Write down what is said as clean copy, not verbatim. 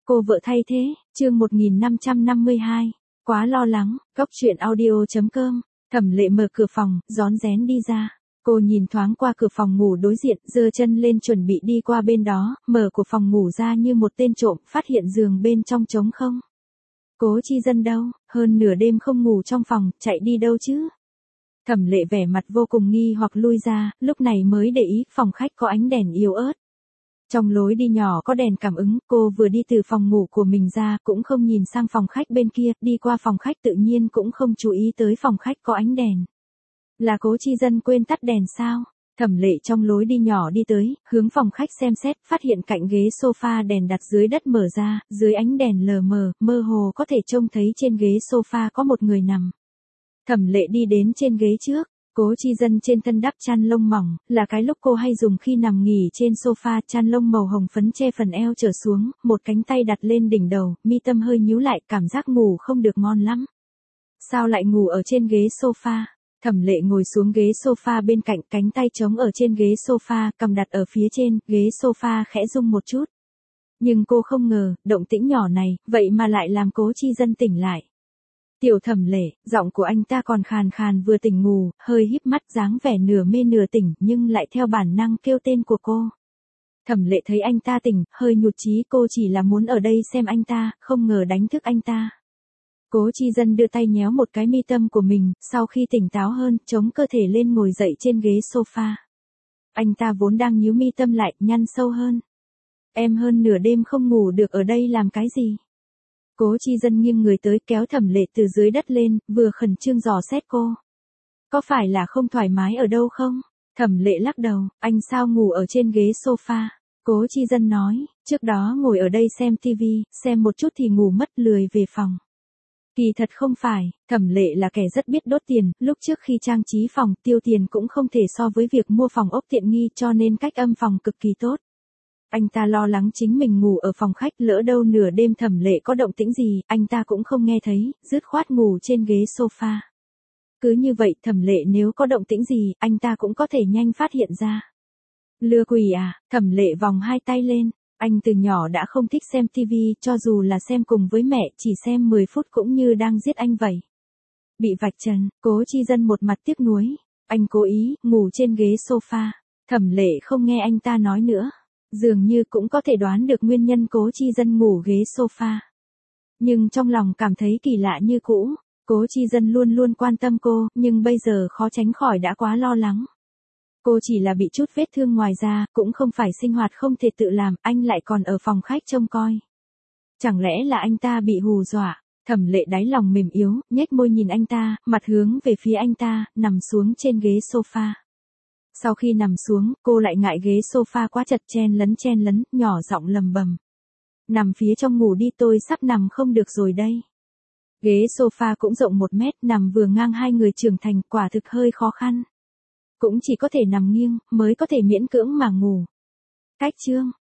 Cô vợ thay thế, chương 1552. Quá lo lắng, góc truyện audio.com. Thẩm Lệ mở cửa phòng, rón rén đi ra. Cô nhìn thoáng qua cửa phòng ngủ đối diện, giơ chân lên chuẩn bị đi qua bên đó, mở của phòng ngủ ra như một tên trộm, phát hiện giường bên trong trống không. Cố Chi Dân đâu, hơn nửa đêm không ngủ trong phòng, chạy đi đâu chứ? Thẩm Lệ vẻ mặt vô cùng nghi hoặc lui ra, lúc này mới để ý phòng khách có ánh đèn yếu ớt. Trong lối đi nhỏ có đèn cảm ứng, cô vừa đi từ phòng ngủ của mình ra, cũng không nhìn sang phòng khách bên kia, đi qua phòng khách tự nhiên cũng không chú ý tới phòng khách có ánh đèn. Là Cố Chi Dân quên tắt đèn sao? Thẩm Lệ trong lối đi nhỏ đi tới, hướng phòng khách xem xét, phát hiện cạnh ghế sofa đèn đặt dưới đất mở ra, dưới ánh đèn lờ mờ, mơ hồ có thể trông thấy trên ghế sofa có một người nằm. Thẩm Lệ đi đến trên ghế trước. Cố Chi Dân trên thân đắp chăn lông mỏng, là cái lúc cô hay dùng khi nằm nghỉ trên sofa, chăn lông màu hồng phấn che phần eo trở xuống, một cánh tay đặt lên đỉnh đầu, mi tâm hơi nhíu lại, cảm giác ngủ không được ngon lắm. Sao lại ngủ ở trên ghế sofa? Thẩm Lệ ngồi xuống ghế sofa bên cạnh, cánh tay trống ở trên ghế sofa, cầm đặt ở phía trên, ghế sofa khẽ rung một chút. Nhưng cô không ngờ, động tĩnh nhỏ này, vậy mà lại làm Cố Chi Dân tỉnh lại. Tiểu Thẩm Lệ, giọng của anh ta còn khàn khàn vừa tỉnh ngủ, hơi híp mắt dáng vẻ nửa mê nửa tỉnh nhưng lại theo bản năng kêu tên của cô. Thẩm Lệ thấy anh ta tỉnh, hơi nhụt chí, cô chỉ là muốn ở đây xem anh ta, không ngờ đánh thức anh ta. Cố Chi Dân đưa tay nhéo một cái mi tâm của mình, sau khi tỉnh táo hơn, chống cơ thể lên ngồi dậy trên ghế sofa. Anh ta vốn đang nhíu mi tâm lại, nhăn sâu hơn. Em hơn nửa đêm không ngủ được ở đây làm cái gì? Cố Chi Dân nghiêng người tới kéo Thẩm Lệ từ dưới đất lên, vừa khẩn trương dò xét cô. Có phải là không thoải mái ở đâu không? Thẩm Lệ lắc đầu, anh sao ngủ ở trên ghế sofa? Cố Chi Dân nói, trước đó ngồi ở đây xem tivi, xem một chút thì ngủ mất lười về phòng. Kỳ thật không phải, Thẩm Lệ là kẻ rất biết đốt tiền, lúc trước khi trang trí phòng tiêu tiền cũng không thể so với việc mua phòng ốc tiện nghi cho nên cách âm phòng cực kỳ tốt. Anh ta lo lắng chính mình ngủ ở phòng khách lỡ đâu nửa đêm Thẩm Lệ có động tĩnh gì, anh ta cũng không nghe thấy, dứt khoát ngủ trên ghế sofa. Cứ như vậy Thẩm Lệ nếu có động tĩnh gì, anh ta cũng có thể nhanh phát hiện ra. Lừa quỷ à, Thẩm Lệ vòng hai tay lên, anh từ nhỏ đã không thích xem tivi, cho dù là xem cùng với mẹ, chỉ xem 10 phút cũng như đang giết anh vậy. Bị vạch trần, Cố Chi Dân một mặt tiếc nuối, anh cố ý, ngủ trên ghế sofa. Thẩm Lệ không nghe anh ta nói nữa. Dường như cũng có thể đoán được nguyên nhân Cố Chi Dân ngủ ghế sofa. Nhưng trong lòng cảm thấy kỳ lạ như cũ, Cố Chi Dân luôn luôn quan tâm cô, nhưng bây giờ khó tránh khỏi đã quá lo lắng. Cô chỉ là bị chút vết thương ngoài da, cũng không phải sinh hoạt không thể tự làm, anh lại còn ở phòng khách trông coi. Chẳng lẽ là anh ta bị hù dọa? Thẩm Lệ đáy lòng mềm yếu, nhếch môi nhìn anh ta, mặt hướng về phía anh ta, nằm xuống trên ghế sofa. Sau khi nằm xuống, cô lại ngại ghế sofa quá chật, chen lấn, nhỏ giọng lầm bầm. Nằm phía trong ngủ đi, tôi sắp nằm không được rồi đây. Ghế sofa cũng rộng 1 mét, nằm vừa ngang hai người trưởng thành, quả thực hơi khó khăn. Cũng chỉ có thể nằm nghiêng, mới có thể miễn cưỡng mà ngủ. Cách chương,